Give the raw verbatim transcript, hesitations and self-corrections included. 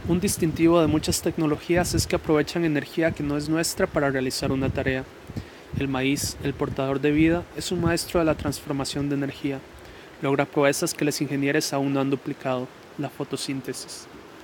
Un distintivo de muchas tecnologías es que aprovechan energía que no es nuestra para realizar una tarea. El maíz, el portador de vida, es un maestro de la transformación de energía. Logra proezas que los ingenieros aún no han duplicado: la fotosíntesis.